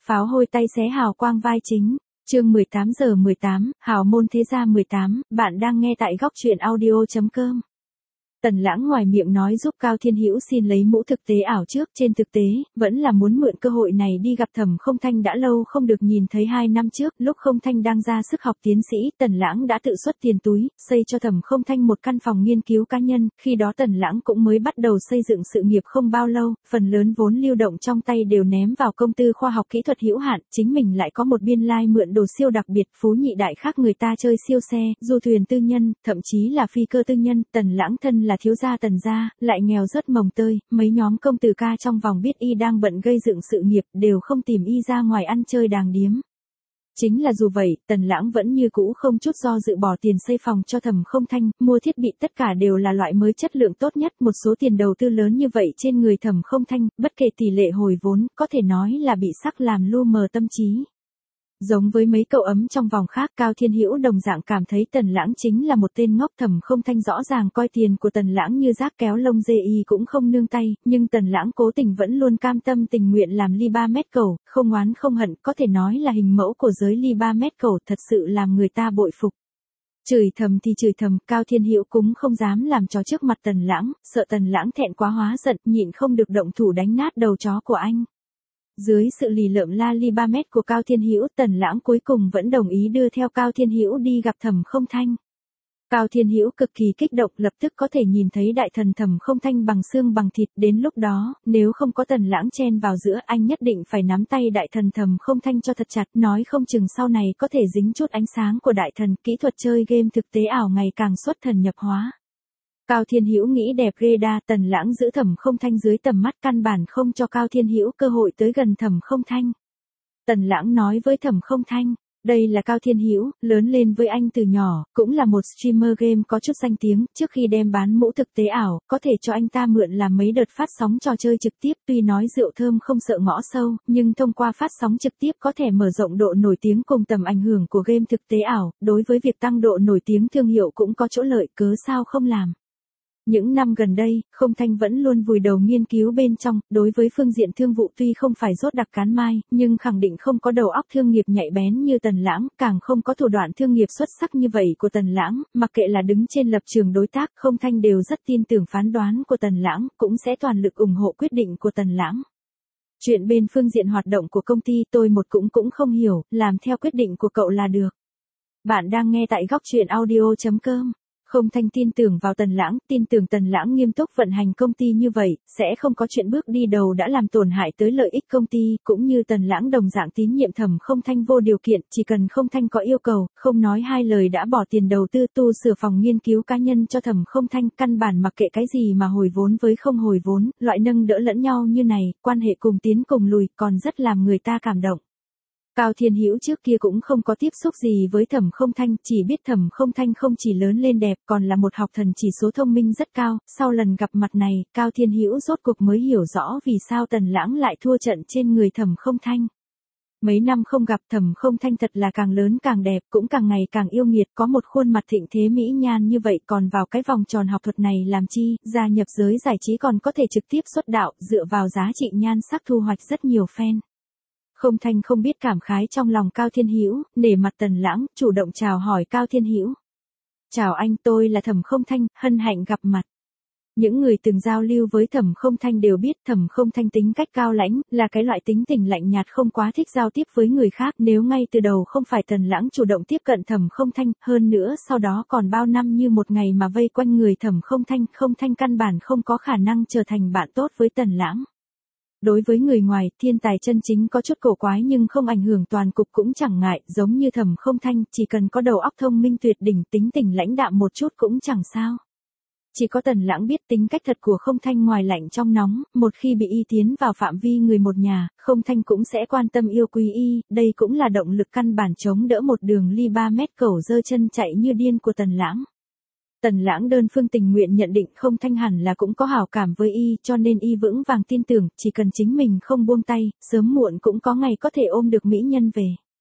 Pháo hôi tay xé hào quang vai chính. Chương 18:18, Hào môn thế gia 18, bạn đang nghe tại góc truyện audio.com. Tần Lãng ngoài miệng nói giúp Cao Thiên Hữu xin lấy mũ thực tế ảo trước, trên thực tế, vẫn là muốn mượn cơ hội này đi gặp Thẩm Không Thanh đã lâu không được nhìn thấy 2 năm trước, lúc Không Thanh đang ra sức học tiến sĩ, Tần Lãng đã tự xuất tiền túi, xây cho Thẩm Không Thanh một căn phòng nghiên cứu cá nhân, khi đó Tần Lãng cũng mới bắt đầu xây dựng sự nghiệp không bao lâu, phần lớn vốn lưu động trong tay đều ném vào công tư khoa học kỹ thuật hữu hạn, chính mình lại có một biên lai mượn đồ siêu đặc biệt, phú nhị đại khác người ta chơi siêu xe, du thuyền tư nhân, thậm chí là phi cơ tư nhân, Tần Lãng thân là thiếu gia Tần gia, lại nghèo rất mồng tơi, mấy nhóm công tử ca trong vòng biết y đang bận gây dựng sự nghiệp, đều không tìm y ra ngoài ăn chơi đàng điếm. Chính là dù vậy, Tần Lãng vẫn như cũ không chút do dự bỏ tiền xây phòng cho Thẩm Không Thanh, mua thiết bị tất cả đều là loại mới chất lượng tốt nhất, một số tiền đầu tư lớn như vậy trên người Thẩm Không Thanh, bất kể tỷ lệ hồi vốn, có thể nói là bị sắc làm lu mờ tâm trí. Giống với mấy cậu ấm trong vòng khác, Cao Thiên Hữu đồng dạng cảm thấy Tần Lãng chính là một tên ngốc. Thẩm Không Thanh rõ ràng coi tiền của Tần Lãng như rác kéo lông dê, y cũng không nương tay, nhưng Tần Lãng cố tình vẫn luôn cam tâm tình nguyện làm ly 3 mét cầu, không oán không hận, có thể nói là hình mẫu của giới ly 3 mét cầu, thật sự làm người ta bội phục. Chửi thầm thì chửi thầm, Cao Thiên Hữu cũng không dám làm trò trước mặt Tần Lãng, sợ Tần Lãng thẹn quá hóa giận, nhịn không được động thủ đánh nát đầu chó của anh. Dưới sự lì lợm la ly 3 mét của Cao Thiên Hữu, Tần Lãng cuối cùng vẫn đồng ý đưa theo Cao Thiên Hữu đi gặp Thẩm Không Thanh. Cao Thiên Hữu cực kỳ kích động, lập tức có thể nhìn thấy đại thần Thẩm Không Thanh bằng xương bằng thịt, đến lúc đó, nếu không có Tần Lãng chen vào giữa, anh nhất định phải nắm tay đại thần Thẩm Không Thanh cho thật chặt, nói không chừng sau này có thể dính chút ánh sáng của đại thần, kỹ thuật chơi game thực tế ảo ngày càng xuất thần nhập hóa. Cao Thiên Hữu nghĩ đẹp ghê đa, Tần Lãng giữ Thẩm Không Thanh dưới tầm mắt, căn bản không cho Cao Thiên Hữu cơ hội tới gần Thẩm Không Thanh. Tần Lãng nói với Thẩm Không Thanh, đây là Cao Thiên Hữu, lớn lên với anh từ nhỏ, cũng là một streamer game có chút danh tiếng, trước khi đem bán mũ thực tế ảo, có thể cho anh ta mượn làm mấy đợt phát sóng trò chơi trực tiếp, tuy nói rượu thơm không sợ ngõ sâu, nhưng thông qua phát sóng trực tiếp có thể mở rộng độ nổi tiếng cùng tầm ảnh hưởng của game thực tế ảo, đối với việc tăng độ nổi tiếng thương hiệu cũng có chỗ lợi, cớ sao không làm. Những năm gần đây, Không Thanh vẫn luôn vùi đầu nghiên cứu bên trong, đối với phương diện thương vụ tuy không phải rốt đặc cán mai, nhưng khẳng định không có đầu óc thương nghiệp nhạy bén như Tần Lãng, càng không có thủ đoạn thương nghiệp xuất sắc như vậy của Tần Lãng, mặc kệ là đứng trên lập trường đối tác, Không Thanh đều rất tin tưởng phán đoán của Tần Lãng, cũng sẽ toàn lực ủng hộ quyết định của Tần Lãng. Chuyện bên phương diện hoạt động của công ty tôi cũng không hiểu, làm theo quyết định của cậu là được. Bạn đang nghe tại góc truyện audio.com. Không Thanh tin tưởng vào Tần Lãng, tin tưởng Tần Lãng nghiêm túc vận hành công ty như vậy, sẽ không có chuyện bước đi đầu đã làm tổn hại tới lợi ích công ty, cũng như Tần Lãng đồng dạng tín nhiệm Thẩm Không Thanh vô điều kiện, chỉ cần Không Thanh có yêu cầu, không nói hai lời đã bỏ tiền đầu tư tu sửa phòng nghiên cứu cá nhân cho Thẩm Không Thanh, căn bản mặc kệ cái gì mà hồi vốn với không hồi vốn, loại nâng đỡ lẫn nhau như này, quan hệ cùng tiến cùng lùi, còn rất làm người ta cảm động. Cao Thiên Hữu trước kia cũng không có tiếp xúc gì với Thẩm Không Thanh, chỉ biết Thẩm Không Thanh không chỉ lớn lên đẹp, còn là một học thần chỉ số thông minh rất cao, sau lần gặp mặt này, Cao Thiên Hữu rốt cuộc mới hiểu rõ vì sao Tần Lãng lại thua trận trên người Thẩm Không Thanh. Mấy năm không gặp, Thẩm Không Thanh thật là càng lớn càng đẹp, cũng càng ngày càng yêu nghiệt, có một khuôn mặt thịnh thế mỹ nhan như vậy, còn vào cái vòng tròn học thuật này làm chi, gia nhập giới giải trí còn có thể trực tiếp xuất đạo, dựa vào giá trị nhan sắc thu hoạch rất nhiều fan. Không Thanh không biết cảm khái trong lòng Cao Thiên Hữu, nể mặt Tần Lãng, chủ động chào hỏi Cao Thiên Hữu. Chào anh, tôi là Thẩm Không Thanh, hân hạnh gặp mặt. Những người từng giao lưu với Thẩm Không Thanh đều biết Thẩm Không Thanh tính cách cao lãnh, là cái loại tính tình lạnh nhạt không quá thích giao tiếp với người khác, nếu ngay từ đầu không phải Tần Lãng chủ động tiếp cận Thẩm Không Thanh, hơn nữa sau đó còn bao năm như một ngày mà vây quanh người Thẩm Không Thanh căn bản không có khả năng trở thành bạn tốt với Tần Lãng. Đối với người ngoài, thiên tài chân chính có chút cổ quái nhưng không ảnh hưởng toàn cục cũng chẳng ngại, giống như Thẩm Không Thanh, chỉ cần có đầu óc thông minh tuyệt đỉnh, tính tình lãnh đạm một chút cũng chẳng sao. Chỉ có Tần Lãng biết tính cách thật của Không Thanh ngoài lạnh trong nóng, một khi bị y tiến vào phạm vi người một nhà, Không Thanh cũng sẽ quan tâm yêu quý y, đây cũng là động lực căn bản chống đỡ một đường ly 3 mét cầu giơ chân chạy như điên của Tần Lãng. Tần Lãng đơn phương tình nguyện nhận định Không Thanh hẳn là cũng có hảo cảm với y, cho nên y vững vàng tin tưởng, chỉ cần chính mình không buông tay, sớm muộn cũng có ngày có thể ôm được mỹ nhân về.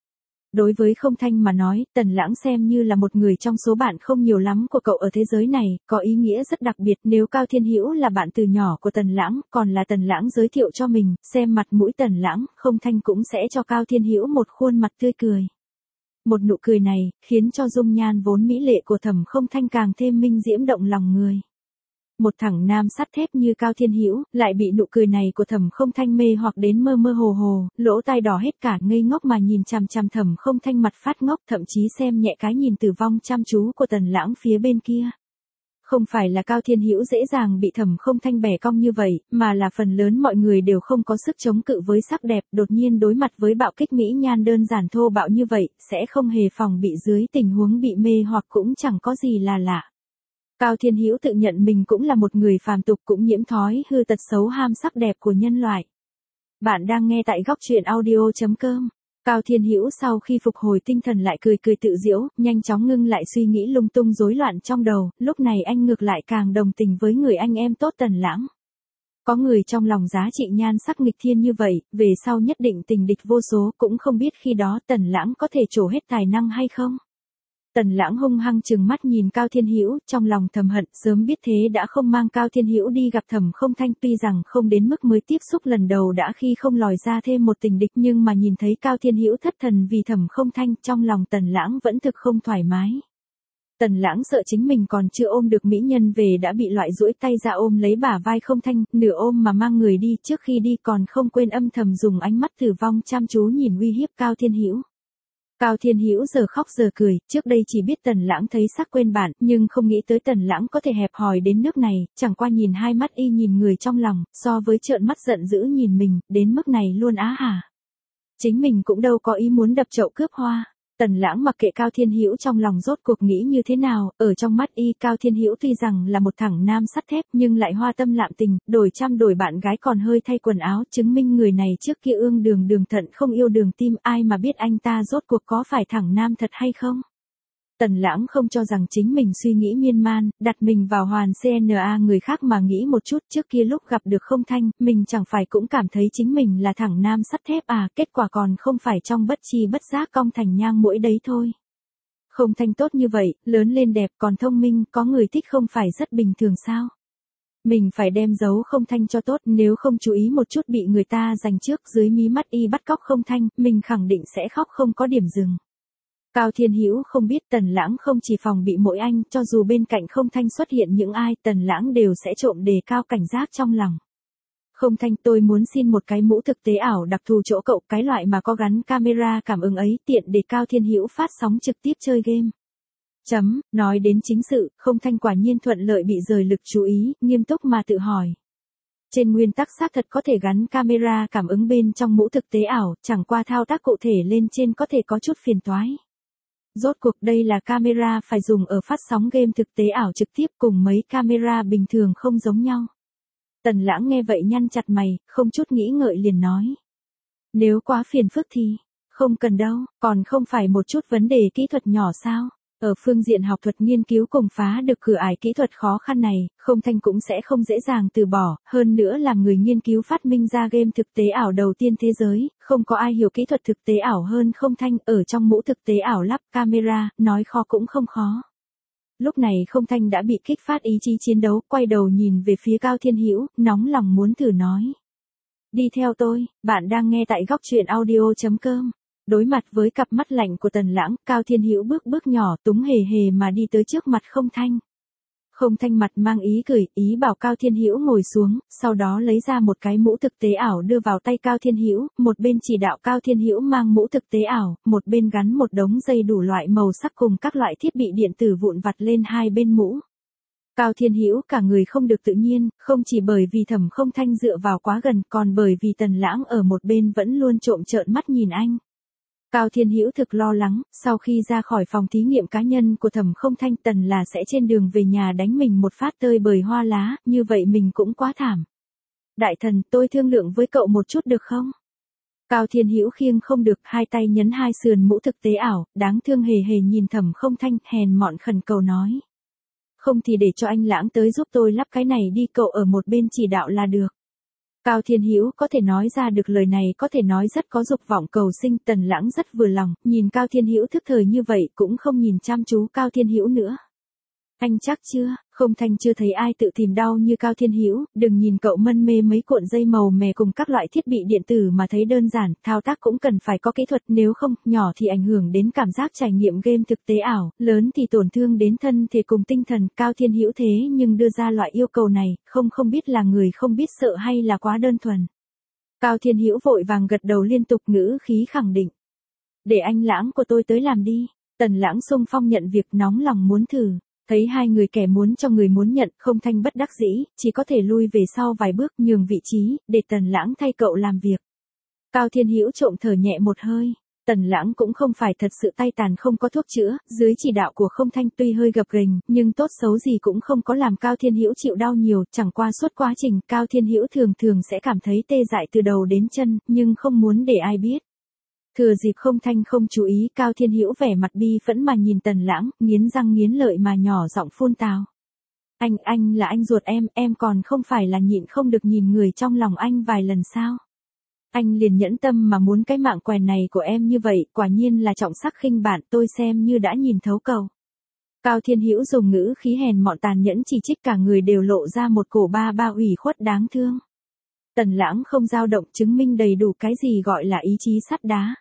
Đối với Không Thanh mà nói, Tần Lãng xem như là một người trong số bạn không nhiều lắm của cậu ở thế giới này, có ý nghĩa rất đặc biệt. Nếu Cao Thiên Hữu là bạn từ nhỏ của Tần Lãng, còn là Tần Lãng giới thiệu cho mình, xem mặt mũi Tần Lãng, Không Thanh cũng sẽ cho Cao Thiên Hữu một khuôn mặt tươi cười. Một nụ cười này, khiến cho dung nhan vốn mỹ lệ của Thẩm Không Thanh càng thêm minh diễm động lòng người. Một thằng nam sắt thép như Cao Thiên Hữu, lại bị nụ cười này của Thẩm Không Thanh mê hoặc đến mơ mơ hồ hồ, lỗ tai đỏ hết cả, ngây ngốc mà nhìn chằm chằm Thẩm Không Thanh mặt phát ngốc, thậm chí xem nhẹ cái nhìn tử vong chăm chú của Tần Lãng phía bên kia. Không phải là Cao Thiên Hữu dễ dàng bị Thẩm Không Thanh bẻ cong như vậy, mà là phần lớn mọi người đều không có sức chống cự với sắc đẹp, đột nhiên đối mặt với bạo kích mỹ nhan đơn giản thô bạo như vậy, sẽ không hề phòng bị dưới tình huống bị mê hoặc cũng chẳng có gì là lạ. Cao Thiên Hữu tự nhận mình cũng là một người phàm tục, cũng nhiễm thói hư tật xấu ham sắc đẹp của nhân loại. Bạn đang nghe tại góc truyện audio.com. Cao Thiên Hữu sau khi phục hồi tinh thần lại cười cười tự giễu, nhanh chóng ngưng lại suy nghĩ lung tung rối loạn trong đầu, lúc này anh ngược lại càng đồng tình với người anh em tốt Tần Lãng. Có người trong lòng giá trị nhan sắc nghịch thiên như vậy, về sau nhất định tình địch vô số, cũng không biết khi đó Tần Lãng có thể trổ hết tài năng hay không. Tần Lãng hung hăng trừng mắt nhìn Cao Thiên Hữu, trong lòng thầm hận, sớm biết thế đã không mang Cao Thiên Hữu đi gặp Thẩm Không Thanh, tuy rằng không đến mức mới tiếp xúc lần đầu đã khi không lòi ra thêm một tình địch, nhưng mà nhìn thấy Cao Thiên Hữu thất thần vì Thẩm Không Thanh, trong lòng Tần Lãng vẫn thực không thoải mái. Tần Lãng sợ chính mình còn chưa ôm được mỹ nhân về đã bị loại duỗi tay ra ôm lấy bả vai Không Thanh, nửa ôm mà mang người đi, trước khi đi còn không quên âm thầm dùng ánh mắt tử vong chăm chú nhìn uy hiếp Cao Thiên Hữu. Cao Thiên Hữu giờ khóc giờ cười, trước đây chỉ biết Tần Lãng thấy sắc quên bạn, nhưng không nghĩ tới Tần Lãng có thể hẹp hòi đến nước này, chẳng qua nhìn hai mắt y nhìn người trong lòng, so với trợn mắt giận dữ nhìn mình, đến mức này luôn á hả? Chính mình cũng đâu có ý muốn đập chậu cướp hoa. Tần Lãng mặc kệ Cao Thiên Hữu trong lòng rốt cuộc nghĩ như thế nào, ở trong mắt y Cao Thiên Hữu tuy rằng là một thằng nam sắt thép nhưng lại hoa tâm lạm tình, đổi trăm đổi bạn gái còn hơi thay quần áo, chứng minh người này trước kia ương đường đường thận không yêu đường tim, ai mà biết anh ta rốt cuộc có phải thằng nam thật hay không. Tần Lãng không cho rằng chính mình suy nghĩ miên man, đặt mình vào hoàn CNA người khác mà nghĩ một chút, trước kia lúc gặp được Không Thanh, mình chẳng phải cũng cảm thấy chính mình là thằng nam sắt thép à, kết quả còn không phải trong bất chi bất giác cong thành nhang mũi đấy thôi. Không Thanh tốt như vậy, lớn lên đẹp còn thông minh, có người thích không phải rất bình thường sao? Mình phải đem giấu Không Thanh cho tốt, nếu không chú ý một chút bị người ta giành trước, dưới mí mắt y bắt cóc Không Thanh, mình khẳng định sẽ khóc không có điểm dừng. Cao Thiên Hữu không biết Tần Lãng không chỉ phòng bị mỗi anh, cho dù bên cạnh Không Thanh xuất hiện những ai, Tần Lãng đều sẽ trộm đề cao cảnh giác trong lòng. Không Thanh, tôi muốn xin một cái mũ thực tế ảo đặc thù chỗ cậu, cái loại mà có gắn camera cảm ứng ấy, tiện để Cao Thiên Hữu phát sóng trực tiếp chơi game. Nói đến chính sự, Không Thanh quả nhiên thuận lợi bị rời lực chú ý, nghiêm túc mà tự hỏi. Trên nguyên tắc xác thật có thể gắn camera cảm ứng bên trong mũ thực tế ảo, chẳng qua thao tác cụ thể lên trên có thể có chút phiền toái. Rốt cuộc đây là camera phải dùng ở phát sóng game thực tế ảo trực tiếp, cùng mấy camera bình thường không giống nhau. Tần Lãng nghe vậy nhăn chặt mày, không chút nghĩ ngợi liền nói. Nếu quá phiền phức thì, không cần đâu, còn không phải một chút vấn đề kỹ thuật nhỏ sao? Ở phương diện học thuật nghiên cứu cùng phá được cửa ải kỹ thuật khó khăn này, Không Thanh cũng sẽ không dễ dàng từ bỏ, hơn nữa làm người nghiên cứu phát minh ra game thực tế ảo đầu tiên thế giới, không có ai hiểu kỹ thuật thực tế ảo hơn Không Thanh, ở trong mũ thực tế ảo lắp camera, nói khó cũng không khó. Lúc này Không Thanh đã bị kích phát ý chí chiến đấu, quay đầu nhìn về phía Cao Thiên Hữu, nóng lòng muốn thử nói. Đi theo tôi, bạn đang nghe tại góc truyện audio.com. Đối mặt với cặp mắt lạnh của Tần Lãng, Cao Thiên Hữu bước nhỏ túng hề hề mà đi tới trước mặt Không Thanh. Không Thanh mặt mang ý cười, ý bảo Cao Thiên Hữu ngồi xuống, sau đó lấy ra một cái mũ thực tế ảo đưa vào tay Cao Thiên Hữu, một bên chỉ đạo Cao Thiên Hữu mang mũ thực tế ảo, một bên gắn một đống dây đủ loại màu sắc cùng các loại thiết bị điện tử vụn vặt lên hai bên mũ. Cao Thiên Hữu cả người không được tự nhiên, không chỉ bởi vì Thẩm Không Thanh dựa vào quá gần, còn bởi vì Tần Lãng ở một bên vẫn luôn trộm trợn mắt nhìn anh. Cao Thiên Hữu thực lo lắng, sau khi ra khỏi phòng thí nghiệm cá nhân của Thẩm Không Thanh, Tần là sẽ trên đường về nhà đánh mình một phát tơi bời hoa lá, như vậy mình cũng quá thảm. Đại thần, tôi thương lượng với cậu một chút được không? Cao Thiên Hữu khiêng không được, hai tay nhấn hai sườn mũ thực tế ảo, đáng thương hề hề nhìn Thẩm Không Thanh, hèn mọn khẩn cầu nói. Không thì để cho anh Lãng tới giúp tôi lắp cái này đi, cậu ở một bên chỉ đạo là được. Cao Thiên Hữu có thể nói ra được lời này có thể nói rất có dục vọng cầu sinh. Tần Lãng rất vừa lòng, nhìn Cao Thiên Hữu thức thời như vậy cũng không nhìn chăm chú Cao Thiên Hữu nữa. Anh chắc chưa, không Thanh chưa thấy ai tự tìm đau như Cao Thiên Hữu, đừng nhìn cậu mân mê mấy cuộn dây màu mè cùng các loại thiết bị điện tử mà thấy đơn giản, thao tác cũng cần phải có kỹ thuật, nếu không, nhỏ thì ảnh hưởng đến cảm giác trải nghiệm game thực tế ảo, lớn thì tổn thương đến thân thể cùng tinh thần. Cao Thiên Hữu thế nhưng đưa ra loại yêu cầu này, không biết là người không biết sợ hay là quá đơn thuần. Cao Thiên Hữu vội vàng gật đầu liên tục ngữ khí khẳng định. Để anh Lãng của tôi tới làm đi. Tần Lãng xung phong nhận việc nóng lòng muốn thử. Thấy hai người kẻ muốn cho người muốn nhận, không Thanh bất đắc dĩ, chỉ có thể lui về sau vài bước nhường vị trí, để Tần Lãng thay cậu làm việc. Cao Thiên Hữu trộm thở nhẹ một hơi. Tần Lãng cũng không phải thật sự tay tàn không có thuốc chữa, dưới chỉ đạo của không Thanh tuy hơi gập ghềnh, nhưng tốt xấu gì cũng không có làm Cao Thiên Hữu chịu đau nhiều, chẳng qua suốt quá trình Cao Thiên Hữu thường sẽ cảm thấy tê dại từ đầu đến chân, nhưng không muốn để ai biết. Thừa dịp không Thanh không chú ý, Cao Thiên Hữu vẻ mặt bi phẫn mà nhìn Tần Lãng, nghiến răng nghiến lợi mà nhỏ giọng phun tào. Anh là anh ruột em còn không phải là nhịn không được nhìn người trong lòng anh vài lần sao? Anh liền nhẫn tâm mà muốn cái mạng quèn này của em như vậy, quả nhiên là trọng sắc khinh bạn, tôi xem như đã nhìn thấu cầu. Cao Thiên Hữu dùng ngữ khí hèn mọn tàn nhẫn chỉ trích, cả người đều lộ ra một cổ ba ủy khuất đáng thương. Tần Lãng không dao động, chứng minh đầy đủ cái gì gọi là ý chí sắt đá.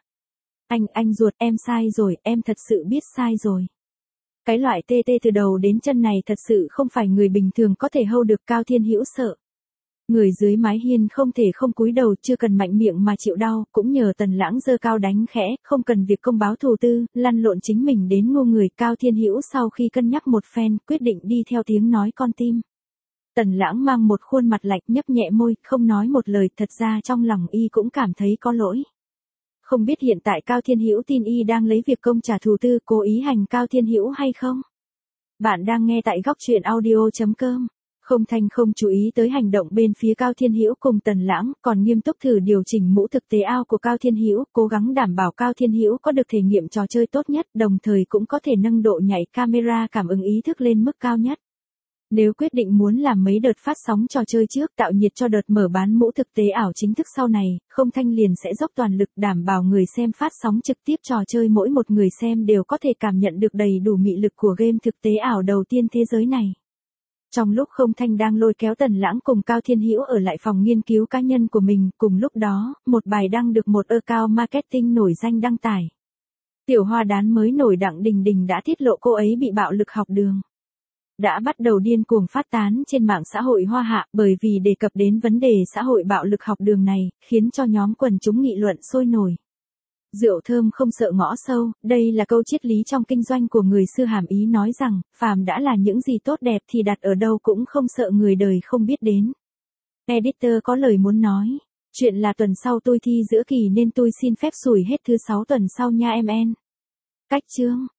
Anh ruột, em sai rồi, em thật sự biết sai rồi. Cái loại tê từ đầu đến chân này thật sự không phải người bình thường có thể hâu được. Cao Thiên Hữu sợ. Người dưới mái hiên không thể không cúi đầu, chưa cần mạnh miệng mà chịu đau, cũng nhờ Tần Lãng giơ cao đánh khẽ, không cần việc công báo thù tư, lăn lộn chính mình đến ngu người. Cao Thiên Hữu sau khi cân nhắc một phen, quyết định đi theo tiếng nói con tim. Tần Lãng mang một khuôn mặt lạnh, nhấp nhẹ môi, không nói một lời, thật ra trong lòng y cũng cảm thấy có lỗi. Không biết hiện tại Cao Thiên Hữu tin y đang lấy việc công trả thù tư, cố ý hành Cao Thiên Hữu hay không? Bạn đang nghe tại góc truyện audio.com. Không Thanh không chú ý tới hành động bên phía Cao Thiên Hữu cùng Tần Lãng, còn nghiêm túc thử điều chỉnh mũ thực tế ao của Cao Thiên Hữu, cố gắng đảm bảo Cao Thiên Hữu có được thể nghiệm trò chơi tốt nhất, đồng thời cũng có thể nâng độ nhạy camera cảm ứng ý thức lên mức cao nhất. Nếu quyết định muốn làm mấy đợt phát sóng trò chơi trước, tạo nhiệt cho đợt mở bán mũ thực tế ảo chính thức sau này, không Thanh liền sẽ dốc toàn lực đảm bảo người xem phát sóng trực tiếp trò chơi mỗi một người xem đều có thể cảm nhận được đầy đủ mị lực của game thực tế ảo đầu tiên thế giới này. Trong lúc không Thanh đang lôi kéo Tần Lãng cùng Cao Thiên Hữu ở lại phòng nghiên cứu cá nhân của mình, cùng lúc đó, một bài đăng được một account marketing nổi danh đăng tải. Tiểu hoa đán mới nổi Đặng Đình Đình đã tiết lộ cô ấy bị bạo lực học đường. Đã bắt đầu điên cuồng phát tán trên mạng xã hội Hoa Hạ, bởi vì đề cập đến vấn đề xã hội bạo lực học đường này, khiến cho nhóm quần chúng nghị luận sôi nổi. Rượu thơm không sợ ngõ sâu, đây là câu triết lý trong kinh doanh của người xưa hàm ý nói rằng, phàm đã là những gì tốt đẹp thì đặt ở đâu cũng không sợ người đời không biết đến. Editor có lời muốn nói. Chuyện là tuần sau tôi thi giữa kỳ nên tôi xin phép xủi hết thứ 6 tuần sau nha em en. Cách chương.